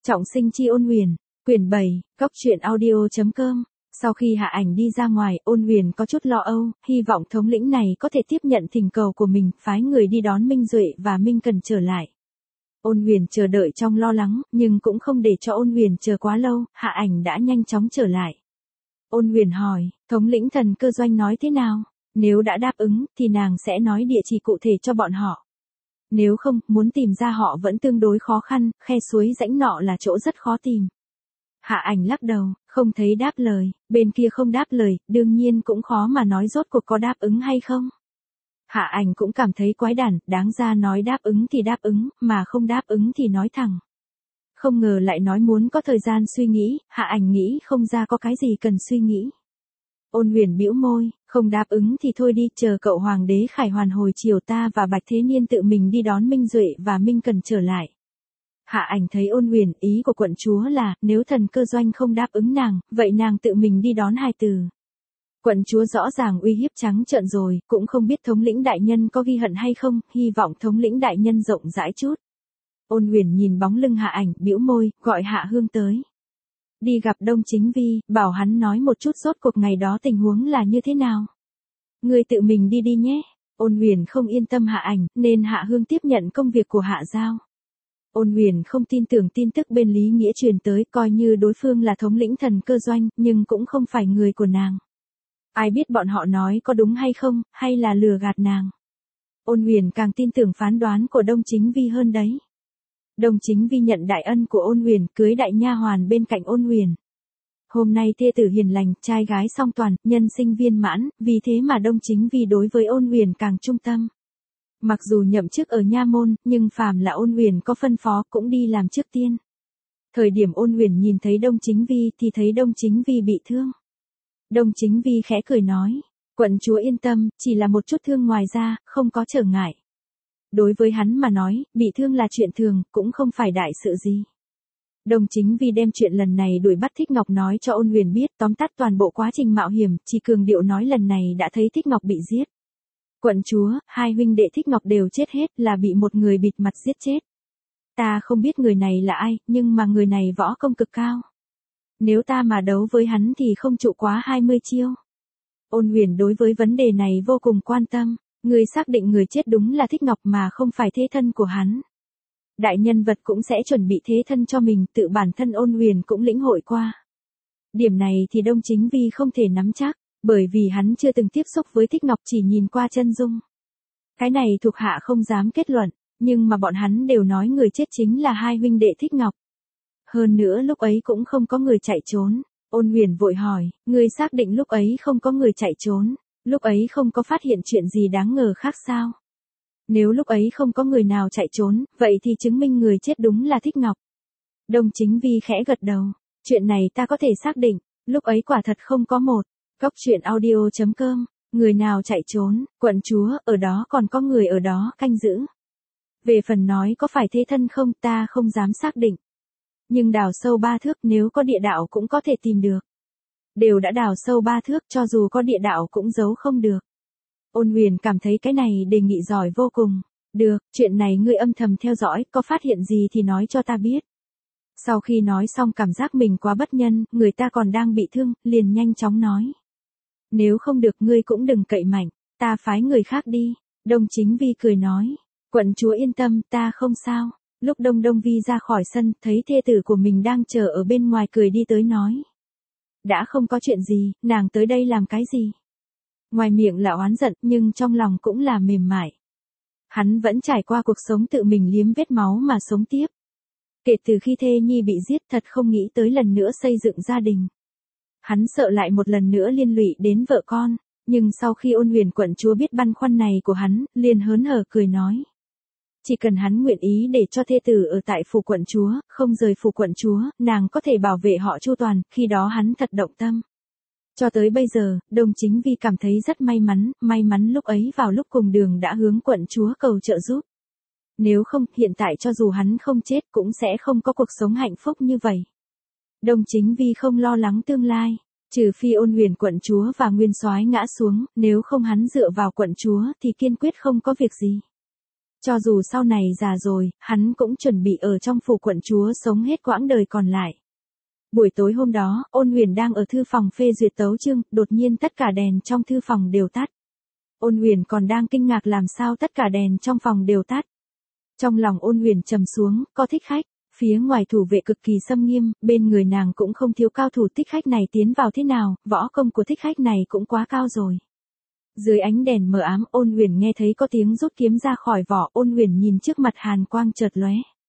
Trọng sinh chi Ôn Huyền, quyển 7, góc truyện audio.com. Sau khi Hạ Ảnh đi ra ngoài, Ôn Huyền có chút lo âu, hy vọng thống lĩnh này có thể tiếp nhận thỉnh cầu của mình, phái người đi đón Minh Duệ và Minh Cần trở lại. Ôn Huyền chờ đợi trong lo lắng, nhưng cũng không để cho Ôn Huyền chờ quá lâu, Hạ Ảnh đã nhanh chóng trở lại. Ôn Huyền hỏi, thống lĩnh Thần Cơ Doanh nói thế nào? Nếu đã đáp ứng, thì nàng sẽ nói địa chỉ cụ thể cho bọn họ. Nếu không, muốn tìm ra họ vẫn tương đối khó khăn, khe suối rãnh nọ là chỗ rất khó tìm. Hạ Ảnh lắc đầu, không thấy đáp lời, bên kia không đáp lời, đương nhiên cũng khó mà nói rốt cuộc có đáp ứng hay không. Hạ Ảnh cũng cảm thấy quái đản, đáng ra nói đáp ứng thì đáp ứng, mà không đáp ứng thì nói thẳng. Không ngờ lại nói muốn có thời gian suy nghĩ, Hạ Ảnh nghĩ không ra có cái gì cần suy nghĩ. Ôn Huyền bĩu môi, không đáp ứng thì thôi đi, chờ cậu Hoàng đế Khải Hoàn hồi chiều ta và Bạch Thế Niên tự mình đi đón Minh Duệ và Minh Cần trở lại. Hạ Ảnh thấy Ôn Huyền, ý của quận chúa là, nếu Thần Cơ Doanh không đáp ứng nàng, vậy nàng tự mình đi đón hài tử. Quận chúa rõ ràng uy hiếp trắng trợn rồi, cũng không biết thống lĩnh đại nhân có ghi hận hay không, hy vọng thống lĩnh đại nhân rộng rãi chút. Ôn Huyền nhìn bóng lưng Hạ Ảnh, bĩu môi, gọi Hạ Hương tới. Đi gặp Đông Chính Vi, bảo hắn nói một chút rốt cuộc ngày đó tình huống là như thế nào. Ngươi tự mình đi đi nhé. Ôn Huyền không yên tâm Hạ Ảnh, nên Hạ Hương tiếp nhận công việc của Hạ Giao. Ôn Huyền không tin tưởng tin tức bên Lý Nghĩa truyền tới, coi như đối phương là thống lĩnh Thần Cơ Doanh, nhưng cũng không phải người của nàng. Ai biết bọn họ nói có đúng hay không, hay là lừa gạt nàng. Ôn Huyền càng tin tưởng phán đoán của Đông Chính Vi hơn đấy. Đông Chính Vi nhận đại ân của Ôn Huyền, cưới đại nha hoàn bên cạnh Ôn Huyền. Hôm nay thê tử hiền lành, trai gái song toàn, nhân sinh viên mãn, vì thế mà Đông Chính Vi đối với Ôn Huyền càng trung tâm. Mặc dù nhậm chức ở nha môn, nhưng phàm là Ôn Huyền có phân phó cũng đi làm trước tiên. Thời điểm Ôn Huyền nhìn thấy Đông Chính Vi thì thấy Đông Chính Vi bị thương. Đông Chính Vi khẽ cười nói, quận chúa yên tâm, chỉ là một chút thương ngoài ra, không có trở ngại. Đối với hắn mà nói, bị thương là chuyện thường, cũng không phải đại sự gì. Đông Chính Vi đem chuyện lần này đuổi bắt Thích Ngọc nói cho Ôn Huyền biết, tóm tắt toàn bộ quá trình mạo hiểm, chỉ cường điệu nói lần này đã thấy Thích Ngọc bị giết. Quận chúa, hai huynh đệ Thích Ngọc đều chết hết, là bị một người bịt mặt giết chết. Ta không biết người này là ai, nhưng mà người này võ công cực cao. Nếu ta mà đấu với hắn thì không trụ quá 20 chiêu. Ôn Huyền đối với vấn đề này vô cùng quan tâm. Người xác định người chết đúng là Thích Ngọc mà không phải thế thân của hắn. Đại nhân vật cũng sẽ chuẩn bị thế thân cho mình, tự bản thân Ôn Huyền cũng lĩnh hội qua. Điểm này thì Đông Chính Vi không thể nắm chắc, bởi vì hắn chưa từng tiếp xúc với Thích Ngọc, chỉ nhìn qua chân dung. Cái này thuộc hạ không dám kết luận, nhưng mà bọn hắn đều nói người chết chính là hai huynh đệ Thích Ngọc. Hơn nữa lúc ấy cũng không có người chạy trốn. Ôn Huyền vội hỏi, ngươi xác định lúc ấy không có người chạy trốn? Lúc ấy không có phát hiện chuyện gì đáng ngờ khác sao? Nếu lúc ấy không có người nào chạy trốn, vậy thì chứng minh người chết đúng là Thích Ngọc. Đông Chính Vi khẽ gật đầu. Chuyện này ta có thể xác định, lúc ấy quả thật không có một. Góc truyện audio.com. Người nào chạy trốn, quận chúa, ở đó còn có người ở đó canh giữ. Về phần nói có phải thế thân không, ta không dám xác định. Nhưng đào sâu 3 thước, nếu có địa đạo cũng có thể tìm được. Đều đã đào sâu 3 thước, cho dù có địa đạo cũng giấu không được. Ôn Huyền cảm thấy cái này đề nghị giỏi vô cùng. Được, chuyện này ngươi âm thầm theo dõi, có phát hiện gì thì nói cho ta biết. Sau khi nói xong cảm giác mình quá bất nhân, người ta còn đang bị thương, liền nhanh chóng nói. Nếu không được ngươi cũng đừng cậy mạnh, ta phái người khác đi. Đông Chính Vi cười nói, quận chúa yên tâm, ta không sao. Lúc Đông Vi ra khỏi sân, thấy thê tử của mình đang chờ ở bên ngoài, cười đi tới nói. Đã không có chuyện gì, nàng tới đây làm cái gì? Ngoài miệng là oán giận, nhưng trong lòng cũng là mềm mại. Hắn vẫn trải qua cuộc sống tự mình liếm vết máu mà sống tiếp. Kể từ khi thê nhi bị giết, thật không nghĩ tới lần nữa xây dựng gia đình. Hắn sợ lại một lần nữa liên lụy đến vợ con, nhưng sau khi Ôn Huyền quận chúa biết băn khoăn này của hắn, liền hớn hở cười nói. Chỉ cần hắn nguyện ý để cho thê tử ở tại phủ quận chúa, không rời phủ quận chúa, nàng có thể bảo vệ họ chu toàn, khi đó hắn thật động tâm. Cho tới bây giờ, Đông Chính Vi cảm thấy rất may mắn lúc ấy vào lúc cùng đường đã hướng quận chúa cầu trợ giúp. Nếu không, hiện tại cho dù hắn không chết cũng sẽ không có cuộc sống hạnh phúc như vậy. Đông Chính Vi không lo lắng tương lai, trừ phi Ôn Huyền quận chúa và Nguyên Soái ngã xuống, nếu không hắn dựa vào quận chúa thì kiên quyết không có việc gì. Cho dù sau này già rồi, hắn cũng chuẩn bị ở trong phủ quận chúa sống hết quãng đời còn lại. Buổi tối hôm đó, Ôn Huyền đang ở thư phòng phê duyệt tấu chương, đột nhiên tất cả đèn trong thư phòng đều tắt. Ôn Huyền còn đang kinh ngạc làm sao tất cả đèn trong phòng đều tắt. Trong lòng Ôn Huyền trầm xuống, có thích khách. Phía ngoài thủ vệ cực kỳ xâm nghiêm, bên người nàng cũng không thiếu cao thủ, thích khách này tiến vào thế nào, võ công của thích khách này cũng quá cao rồi. Dưới ánh đèn mờ ám, Ôn Huyền nghe thấy có tiếng rút kiếm ra khỏi vỏ, Ôn Huyền nhìn trước mặt hàn quang chợt lóe.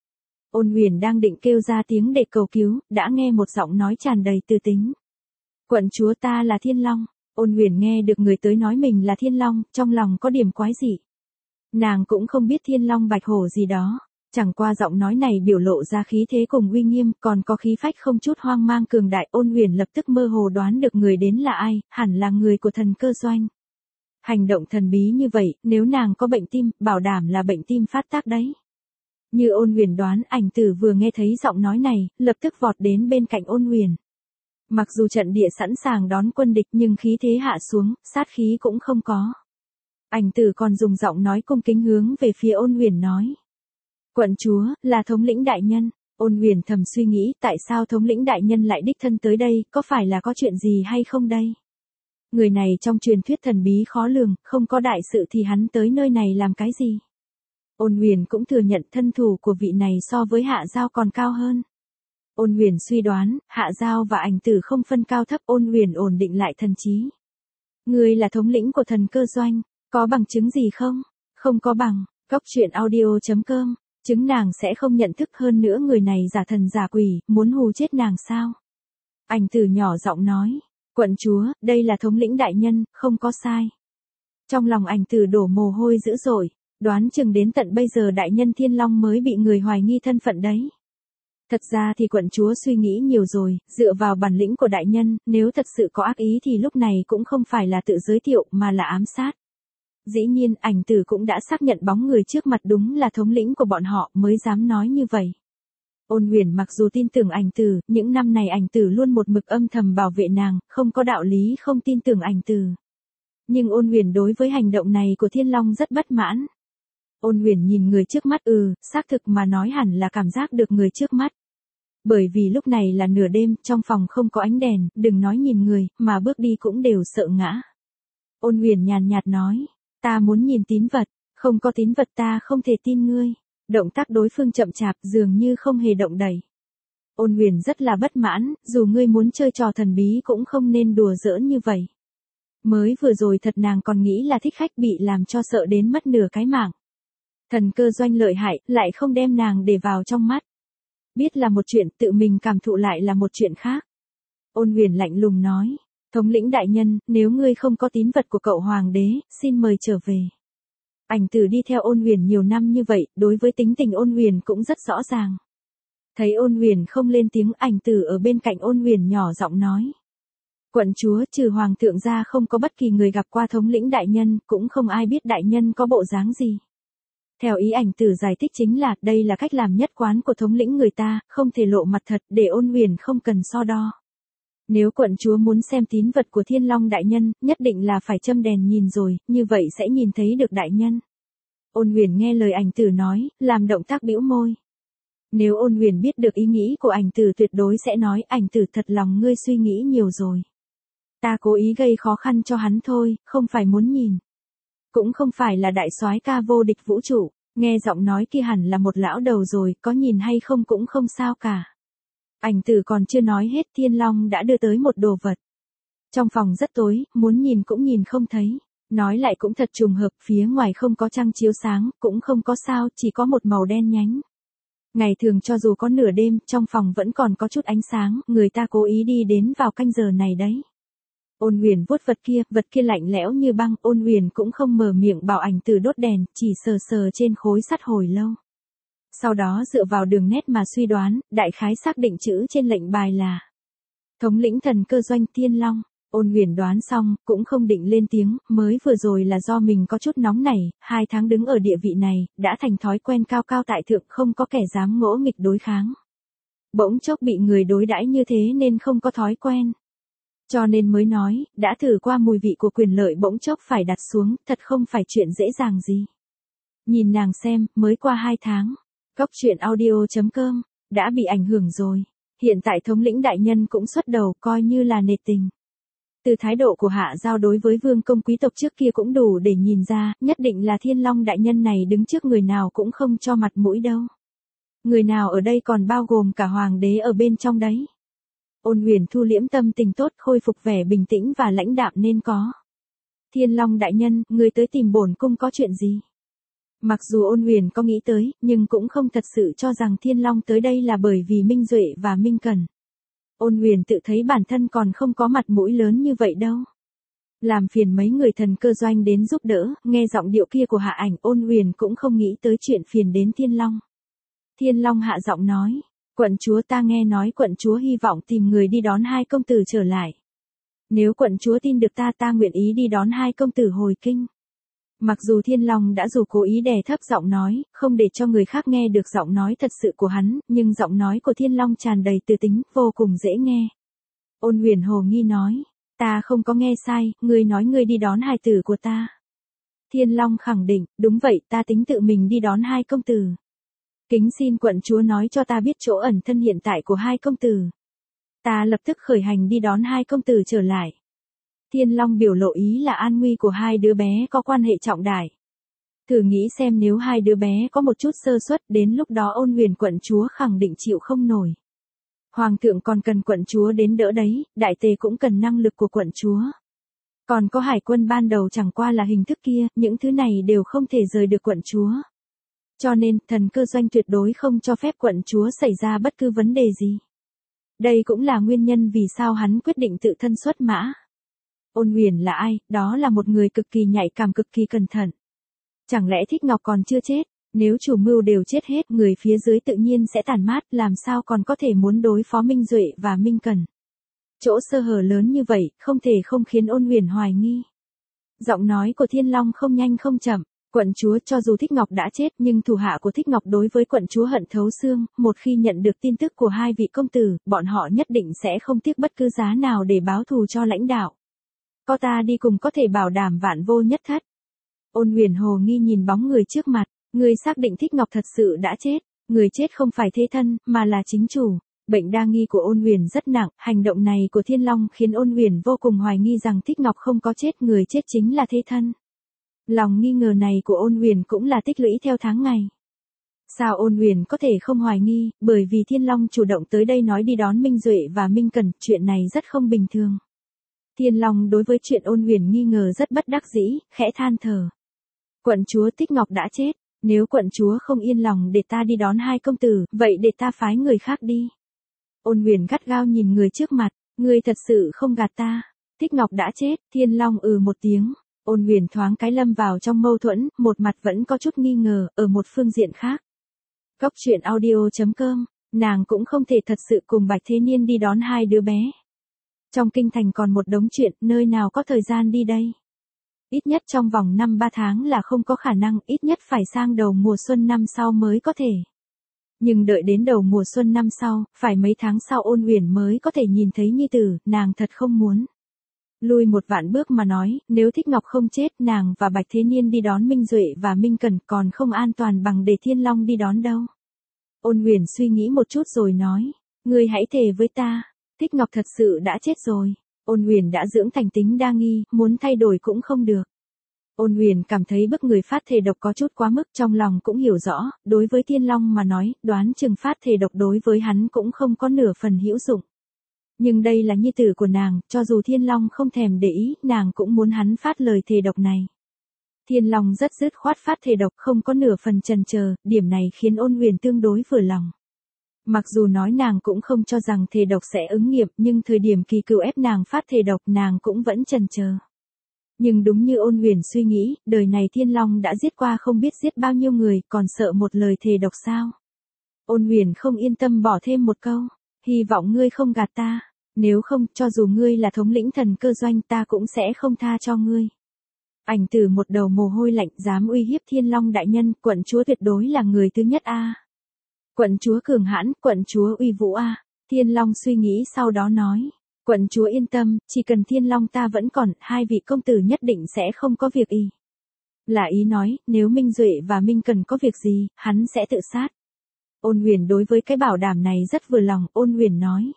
Ôn Huyền đang định kêu ra tiếng để cầu cứu, đã nghe một giọng nói tràn đầy tư tính. Quận chúa, ta là Thiên Long. Ôn Huyền nghe được người tới nói mình là Thiên Long, trong lòng có điểm quái dị. Nàng cũng không biết Thiên Long Bạch Hổ gì đó. Chẳng qua giọng nói này biểu lộ ra khí thế cùng uy nghiêm, còn có khí phách không chút hoang mang cường đại. Ôn Huyền lập tức mơ hồ đoán được người đến là ai, hẳn là người của Thần Cơ Doanh. Hành động thần bí như vậy, nếu nàng có bệnh tim, bảo đảm là bệnh tim phát tác đấy. Như Ôn Huyền đoán, Ảnh Tử vừa nghe thấy giọng nói này, lập tức vọt đến bên cạnh Ôn Huyền. Mặc dù trận địa sẵn sàng đón quân địch nhưng khí thế hạ xuống, sát khí cũng không có. Ảnh Tử còn dùng giọng nói cung kính hướng về phía Ôn Huyền nói. Quận chúa, là thống lĩnh đại nhân. Ôn Huyền thầm suy nghĩ, tại sao thống lĩnh đại nhân lại đích thân tới đây, có phải là có chuyện gì hay không đây? Người này trong truyền thuyết thần bí khó lường, không có đại sự thì hắn tới nơi này làm cái gì? Ôn Huyền cũng thừa nhận thân thủ của vị này so với Hạ Giao còn cao hơn. Ôn Huyền suy đoán, Hạ Giao và Ảnh Tử không phân cao thấp. Ôn Huyền ổn định lại thần trí. Ngươi là thống lĩnh của Thần Cơ Doanh, có bằng chứng gì không? Không có bằng. Goctruyện.audio.com. Chứng nàng sẽ không nhận thức, hơn nữa người này giả thần giả quỷ, muốn hù chết nàng sao? Ảnh Tử nhỏ giọng nói. Quận chúa, đây là thống lĩnh đại nhân, không có sai. Trong lòng Ảnh Tử đổ mồ hôi dữ dội, đoán chừng đến tận bây giờ đại nhân Thiên Long mới bị người hoài nghi thân phận đấy. Thật ra thì quận chúa suy nghĩ nhiều rồi, dựa vào bản lĩnh của đại nhân, nếu thật sự có ác ý thì lúc này cũng không phải là tự giới thiệu mà là ám sát. Dĩ nhiên, Ảnh Tử cũng đã xác nhận bóng người trước mặt đúng là thống lĩnh của bọn họ mới dám nói như vậy. Ôn Huyền mặc dù tin tưởng Ảnh Tử, những năm này Ảnh Tử luôn một mực âm thầm bảo vệ nàng, không có đạo lý không tin tưởng Ảnh Tử. Nhưng Ôn Huyền đối với hành động này của Thiên Long rất bất mãn. Ôn Huyền nhìn người trước mắt, xác thực mà nói hẳn là cảm giác được người trước mắt. Bởi vì lúc này là nửa đêm, trong phòng không có ánh đèn, đừng nói nhìn người, mà bước đi cũng đều sợ ngã. Ôn Huyền nhàn nhạt nói, ta muốn nhìn tín vật, không có tín vật ta không thể tin ngươi. Động tác đối phương chậm chạp, dường như không hề động đậy. Ôn Huyền rất là bất mãn, dù ngươi muốn chơi trò thần bí cũng không nên đùa giỡn như vậy. Mới vừa rồi thật nàng còn nghĩ là thích khách bị làm cho sợ đến mất nửa cái mạng. Thần Cơ Doanh lợi hại, lại không đem nàng để vào trong mắt. Biết là một chuyện, tự mình cảm thụ lại là một chuyện khác. Ôn Huyền lạnh lùng nói, thống lĩnh đại nhân, nếu ngươi không có tín vật của cậu hoàng đế, xin mời trở về. Ảnh Tử đi theo Ôn Huyền nhiều năm như vậy, đối với tính tình Ôn Huyền cũng rất rõ ràng. Thấy Ôn Huyền không lên tiếng, Ảnh Tử ở bên cạnh Ôn Huyền nhỏ giọng nói. Quận chúa, trừ hoàng thượng ra không có bất kỳ người gặp qua thống lĩnh đại nhân, cũng không ai biết đại nhân có bộ dáng gì. Theo ý Ảnh Tử giải thích chính là, đây là cách làm nhất quán của thống lĩnh người ta, không thể lộ mặt thật, để Ôn Huyền không cần so đo. Nếu quận chúa muốn xem tín vật của Thiên Long đại nhân, nhất định là phải châm đèn nhìn rồi, như vậy sẽ nhìn thấy được đại nhân. Ôn Huyền nghe lời Ảnh Tử nói, làm động tác bĩu môi. Nếu Ôn Huyền biết được ý nghĩ của Ảnh Tử tuyệt đối sẽ nói, Ảnh Tử thật lòng ngươi suy nghĩ nhiều rồi. Ta cố ý gây khó khăn cho hắn thôi, không phải muốn nhìn. Cũng không phải là đại soái ca vô địch vũ trụ, nghe giọng nói kia hẳn là một lão đầu rồi, có nhìn hay không cũng không sao cả. Ảnh Tử còn chưa nói hết, Thiên Long đã đưa tới một đồ vật. Trong phòng rất tối, muốn nhìn cũng nhìn không thấy. Nói lại cũng thật trùng hợp, phía ngoài không có trăng chiếu sáng, cũng không có sao, chỉ có một màu đen nhánh. Ngày thường cho dù có nửa đêm, trong phòng vẫn còn có chút ánh sáng, người ta cố ý đi đến vào canh giờ này đấy. Ôn Huyền vuốt vật kia lạnh lẽo như băng, Ôn Huyền cũng không mở miệng bảo Ảnh Tử đốt đèn, chỉ sờ sờ trên khối sắt hồi lâu. Sau đó dựa vào đường nét mà suy đoán, đại khái xác định chữ trên lệnh bài là thống lĩnh Thần Cơ Doanh Thiên Long. Ôn Huyền đoán xong, cũng không định lên tiếng, mới vừa rồi là do mình có chút nóng nảy, 2 tháng đứng ở địa vị này, đã thành thói quen cao cao tại thượng, không có kẻ dám ngỗ nghịch đối kháng. Bỗng chốc bị người đối đãi như thế nên không có thói quen. Cho nên mới nói, đã thử qua mùi vị của quyền lợi bỗng chốc phải đặt xuống, thật không phải chuyện dễ dàng gì. Nhìn nàng xem, mới qua 2 tháng. Góc truyện audio.com, đã bị ảnh hưởng rồi. Hiện tại thống lĩnh đại nhân cũng xuất đầu, coi như là nể tình. Từ thái độ của Hạ Giao đối với vương công quý tộc trước kia cũng đủ để nhìn ra, nhất định là Thiên Long đại nhân này đứng trước người nào cũng không cho mặt mũi đâu. Người nào ở đây còn bao gồm cả hoàng đế ở bên trong đấy. Ôn Huyền thu liễm tâm tình tốt, khôi phục vẻ bình tĩnh và lãnh đạm nên có. Thiên Long đại nhân, người tới tìm bổn cung có chuyện gì? Mặc dù Ôn Huyền có nghĩ tới, nhưng cũng không thật sự cho rằng Thiên Long tới đây là bởi vì Minh Duệ và Minh Cần. Ôn Huyền tự thấy bản thân còn không có mặt mũi lớn như vậy đâu. Làm phiền mấy người thần cơ doanh đến giúp đỡ, nghe giọng điệu kia của Hạ Ảnh, Ôn Huyền cũng không nghĩ tới chuyện phiền đến Thiên Long. Thiên Long hạ giọng nói, quận chúa, ta nghe nói quận chúa hy vọng tìm người đi đón hai công tử trở lại. Nếu quận chúa tin được ta nguyện ý đi đón hai công tử hồi kinh. Mặc dù Thiên Long đã dù cố ý đè thấp giọng nói, không để cho người khác nghe được giọng nói thật sự của hắn, nhưng giọng nói của Thiên Long tràn đầy từ tính, vô cùng dễ nghe. Ôn Huyền hồ nghi nói, ta không có nghe sai, ngươi nói ngươi đi đón hài tử của ta. Thiên Long khẳng định, đúng vậy, ta tính tự mình đi đón hai công tử. Kính xin quận chúa nói cho ta biết chỗ ẩn thân hiện tại của hai công tử. Ta lập tức khởi hành đi đón hai công tử trở lại. Thiên Long biểu lộ ý là an nguy của hai đứa bé có quan hệ trọng đại. Thử nghĩ xem nếu hai đứa bé có một chút sơ suất, đến lúc đó Ôn Huyền quận chúa khẳng định chịu không nổi. Hoàng thượng còn cần quận chúa đến đỡ đấy, đại tề cũng cần năng lực của quận chúa. Còn có hải quân ban đầu chẳng qua là hình thức kia, những thứ này đều không thể rời được quận chúa. Cho nên, thần cơ doanh tuyệt đối không cho phép quận chúa xảy ra bất cứ vấn đề gì. Đây cũng là nguyên nhân vì sao hắn quyết định tự thân xuất mã. Ôn Huyền là ai? Đó là một người cực kỳ nhạy cảm, cực kỳ cẩn thận. Chẳng lẽ Thích Ngọc còn chưa chết? Nếu chủ mưu đều chết hết, người phía dưới tự nhiên sẽ tản mát, làm sao còn có thể muốn đối phó Minh Duệ và Minh Cần. Chỗ sơ hở lớn như vậy, không thể không khiến Ôn Huyền hoài nghi. Giọng nói của Thiên Long không nhanh không chậm, quận chúa, cho dù Thích Ngọc đã chết nhưng thủ hạ của Thích Ngọc đối với quận chúa hận thấu xương, một khi nhận được tin tức của hai vị công tử, bọn họ nhất định sẽ không tiếc bất cứ giá nào để báo thù cho lãnh đạo. Có ta đi cùng có thể bảo đảm vạn vô nhất thất. Ôn Huyền hồ nghi nhìn bóng người trước mặt, người xác định Thích Ngọc thật sự đã chết, người chết không phải thế thân, mà là chính chủ. Bệnh đa nghi của Ôn Huyền rất nặng, hành động này của Thiên Long khiến Ôn Huyền vô cùng hoài nghi rằng Thích Ngọc không có chết, người chết chính là thế thân. Lòng nghi ngờ này của Ôn Huyền cũng là tích lũy theo tháng ngày. Sao Ôn Huyền có thể không hoài nghi, bởi vì Thiên Long chủ động tới đây nói đi đón Minh Duệ và Minh Cần, chuyện này rất không bình thường. Thiên Long đối với chuyện Ôn Huyền nghi ngờ rất bất đắc dĩ, khẽ than thở. Quận chúa, Thích Ngọc đã chết, nếu quận chúa không yên lòng để ta đi đón hai công tử, vậy để ta phái người khác đi. Ôn Huyền gắt gao nhìn người trước mặt, ngươi thật sự không gạt ta. Thích Ngọc đã chết, Thiên Long một tiếng. Ôn Huyền thoáng cái lâm vào trong mâu thuẫn, một mặt vẫn có chút nghi ngờ, ở một phương diện khác. Góc truyện audio.com, nàng cũng không thể thật sự cùng Bạch Thế Niên đi đón hai đứa bé. Trong kinh thành còn một đống chuyện, nơi nào có thời gian đi đây. Ít nhất trong vòng 5-3 tháng là không có khả năng, ít nhất phải sang đầu mùa xuân năm sau mới có thể. Nhưng đợi đến đầu mùa xuân năm sau, phải mấy tháng sau Ôn Huyền mới có thể nhìn thấy nhi tử, nàng thật không muốn. Lui một vạn bước mà nói, nếu Thích Ngọc không chết, nàng và Bạch Thế Niên đi đón Minh Duệ và Minh Cần còn không an toàn bằng để Thiên Long đi đón đâu. Ôn Huyền suy nghĩ một chút rồi nói, ngươi hãy thề với ta, Thích Ngọc thật sự đã chết rồi. Ôn Huyền đã dưỡng thành tính đa nghi, muốn thay đổi cũng không được. Ôn Huyền cảm thấy bức người phát thề độc có chút quá mức, trong lòng cũng hiểu rõ, đối với Thiên Long mà nói, đoán chừng phát thề độc đối với hắn cũng không có nửa phần hữu dụng. Nhưng đây là nhi tử của nàng, cho dù Thiên Long không thèm để ý, nàng cũng muốn hắn phát lời thề độc này. Thiên Long rất dứt khoát phát thề độc, không có nửa phần chần chờ, điểm này khiến Ôn Huyền tương đối vừa lòng. Mặc dù nói nàng cũng không cho rằng thề độc sẽ ứng nghiệm, nhưng thời điểm kỳ cựu ép nàng phát thề độc nàng cũng vẫn chần chờ. Nhưng đúng như Ôn Huyền suy nghĩ, đời này Thiên Long đã giết qua không biết giết bao nhiêu người, còn sợ một lời thề độc sao? Ôn Huyền không yên tâm bỏ thêm một câu, hy vọng ngươi không gạt ta, nếu không, cho dù ngươi là thống lĩnh thần cơ doanh ta cũng sẽ không tha cho ngươi. Ảnh Tử một đầu mồ hôi lạnh, dám uy hiếp Thiên Long đại nhân, quận chúa tuyệt đối là người thứ nhất a. Quận chúa cường hãn, quận chúa uy vũ a. Thiên Long suy nghĩ sau đó nói, quận chúa yên tâm, chỉ cần Thiên Long ta vẫn còn, hai vị công tử nhất định sẽ không có việc y. Là ý nói, nếu Minh Duệ và Minh Cần có việc gì, hắn sẽ tự sát. Ôn Huyền đối với cái bảo đảm này rất vừa lòng, Ôn Huyền nói.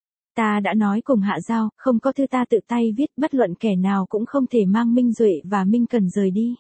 Ta đã nói cùng Hạ Giao, không có thư ta tự tay viết, bất luận kẻ nào cũng không thể mang Minh Duệ và Minh Cần rời đi.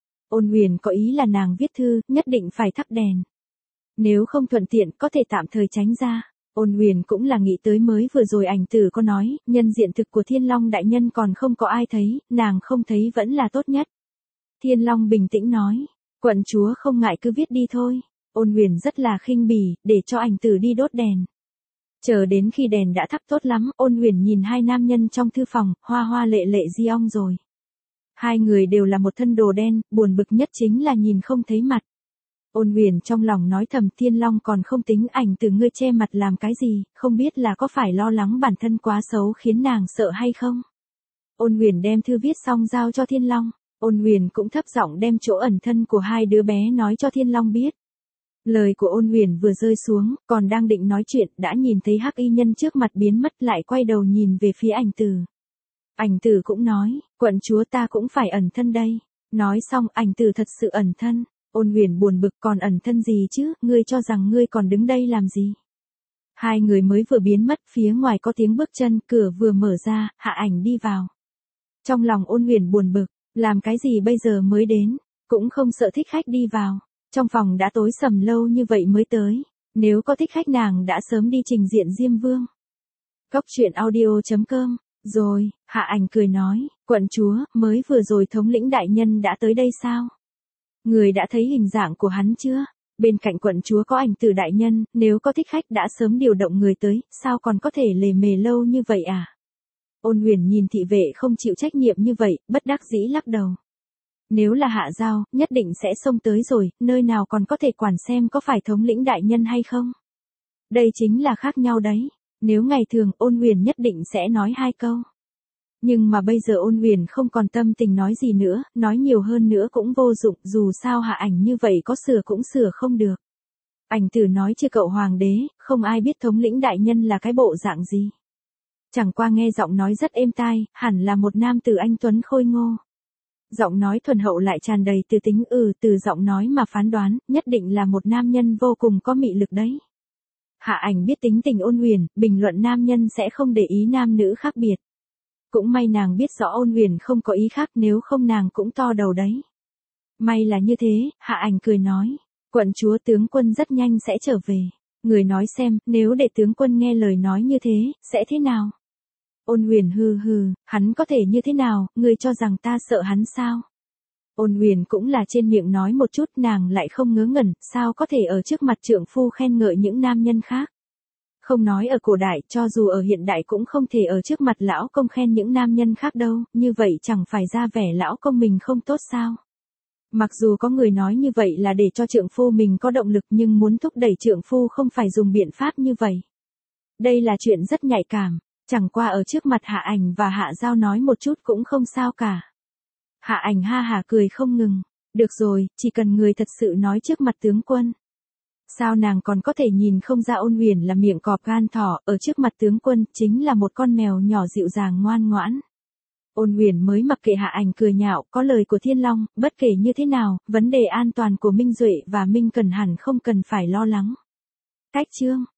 Ôn Huyền có ý là nàng viết thư, nhất định phải thắp đèn. Nếu không thuận tiện, có thể tạm thời tránh ra. Ôn Huyền cũng là nghĩ tới mới vừa rồi ảnh tử có nói, nhân diện thực của Thiên Long đại nhân còn không có ai thấy, nàng không thấy vẫn là tốt nhất. Thiên Long bình tĩnh nói, quận chúa không ngại cứ viết đi thôi. Ôn Huyền rất là khinh bỉ, để cho ảnh tử đi đốt đèn. Chờ đến khi đèn đã thắp tốt lắm, Ôn Huyền nhìn hai nam nhân trong thư phòng, hoa hoa lệ lệ di ong rồi. Hai người đều là một thân đồ đen, buồn bực nhất chính là nhìn không thấy mặt. Ôn Huyền trong lòng nói thầm, Thiên Long còn không tính, ảnh từ ngươi che mặt làm cái gì, không biết là có phải lo lắng bản thân quá xấu khiến nàng sợ hay không. Ôn Huyền đem thư viết xong giao cho Thiên Long. Ôn Huyền cũng thấp giọng đem chỗ ẩn thân của hai đứa bé nói cho Thiên Long biết. Lời của Ôn Huyền vừa rơi xuống, còn đang định nói chuyện, đã nhìn thấy hắc y nhân trước mặt biến mất, lại quay đầu nhìn về phía ảnh tử. Ảnh tử cũng nói, quận chúa ta cũng phải ẩn thân đây. Nói xong, ảnh tử thật sự ẩn thân. Ôn Huyền buồn bực, còn ẩn thân gì chứ, ngươi cho rằng ngươi còn đứng đây làm gì. Hai người mới vừa biến mất, phía ngoài có tiếng bước chân, cửa vừa mở ra, Hạ Ảnh đi vào. Trong lòng Ôn Huyền buồn bực, làm cái gì bây giờ mới đến, cũng không sợ thích khách đi vào. Trong phòng đã tối sầm lâu như vậy mới tới, nếu có thích khách nàng đã sớm đi trình diện Diêm Vương. Góc truyện audio.com. Rồi, Hạ Ảnh cười nói, quận chúa, mới vừa rồi thống lĩnh đại nhân đã tới đây sao? Người đã thấy hình dạng của hắn chưa? Bên cạnh quận chúa có ảnh tử đại nhân, nếu có thích khách đã sớm điều động người tới, sao còn có thể lề mề lâu như vậy à? Ôn Huyền nhìn thị vệ không chịu trách nhiệm như vậy, bất đắc dĩ lắc đầu. Nếu là Hạ Giao, nhất định sẽ xông tới rồi, nơi nào còn có thể quản xem có phải thống lĩnh đại nhân hay không? Đây chính là khác nhau đấy. Nếu ngày thường, Ôn Huyền nhất định sẽ nói hai câu. Nhưng mà bây giờ Ôn Huyền không còn tâm tình nói gì nữa, nói nhiều hơn nữa cũng vô dụng, dù sao Hạ Ảnh như vậy có sửa cũng sửa không được. Ảnh tử nói chưa cậu hoàng đế, không ai biết thống lĩnh đại nhân là cái bộ dạng gì. Chẳng qua nghe giọng nói rất êm tai, hẳn là một nam tử anh tuấn khôi ngô. Giọng nói thuần hậu lại tràn đầy từ tính, từ giọng nói mà phán đoán, nhất định là một nam nhân vô cùng có mị lực đấy. Hạ Ảnh biết tính tình Ôn Huyền, bình luận nam nhân sẽ không để ý nam nữ khác biệt. Cũng may nàng biết rõ Ôn Huyền không có ý khác, nếu không nàng cũng to đầu đấy. May là như thế, Hạ Ảnh cười nói, quận chúa tướng quân rất nhanh sẽ trở về. Người nói xem, nếu để tướng quân nghe lời nói như thế, sẽ thế nào? Ôn Huyền hừ hừ, hắn có thể như thế nào, ngươi cho rằng ta sợ hắn sao? Ôn Huyền cũng là trên miệng nói một chút, nàng lại không ngớ ngẩn, sao có thể ở trước mặt trượng phu khen ngợi những nam nhân khác. Không nói ở cổ đại, cho dù ở hiện đại cũng không thể ở trước mặt lão công khen những nam nhân khác đâu, như vậy chẳng phải ra vẻ lão công mình không tốt sao? Mặc dù có người nói như vậy là để cho trượng phu mình có động lực, nhưng muốn thúc đẩy trượng phu không phải dùng biện pháp như vậy. Đây là chuyện rất nhạy cảm, chẳng qua ở trước mặt Hạ Ảnh và Hạ Giao nói một chút cũng không sao cả. Hạ Ảnh ha hả cười không ngừng, được rồi, chỉ cần người thật sự nói trước mặt tướng quân. Sao nàng còn có thể nhìn không ra Ôn Huyền là miệng cọp gan thỏ, ở trước mặt tướng quân chính là một con mèo nhỏ dịu dàng ngoan ngoãn. Ôn Huyền mới mặc kệ Hạ Ảnh cười nhạo, có lời của Thiên Long, bất kể như thế nào, vấn đề an toàn của Minh Duệ và Minh Cần hẳn không cần phải lo lắng. Cách chương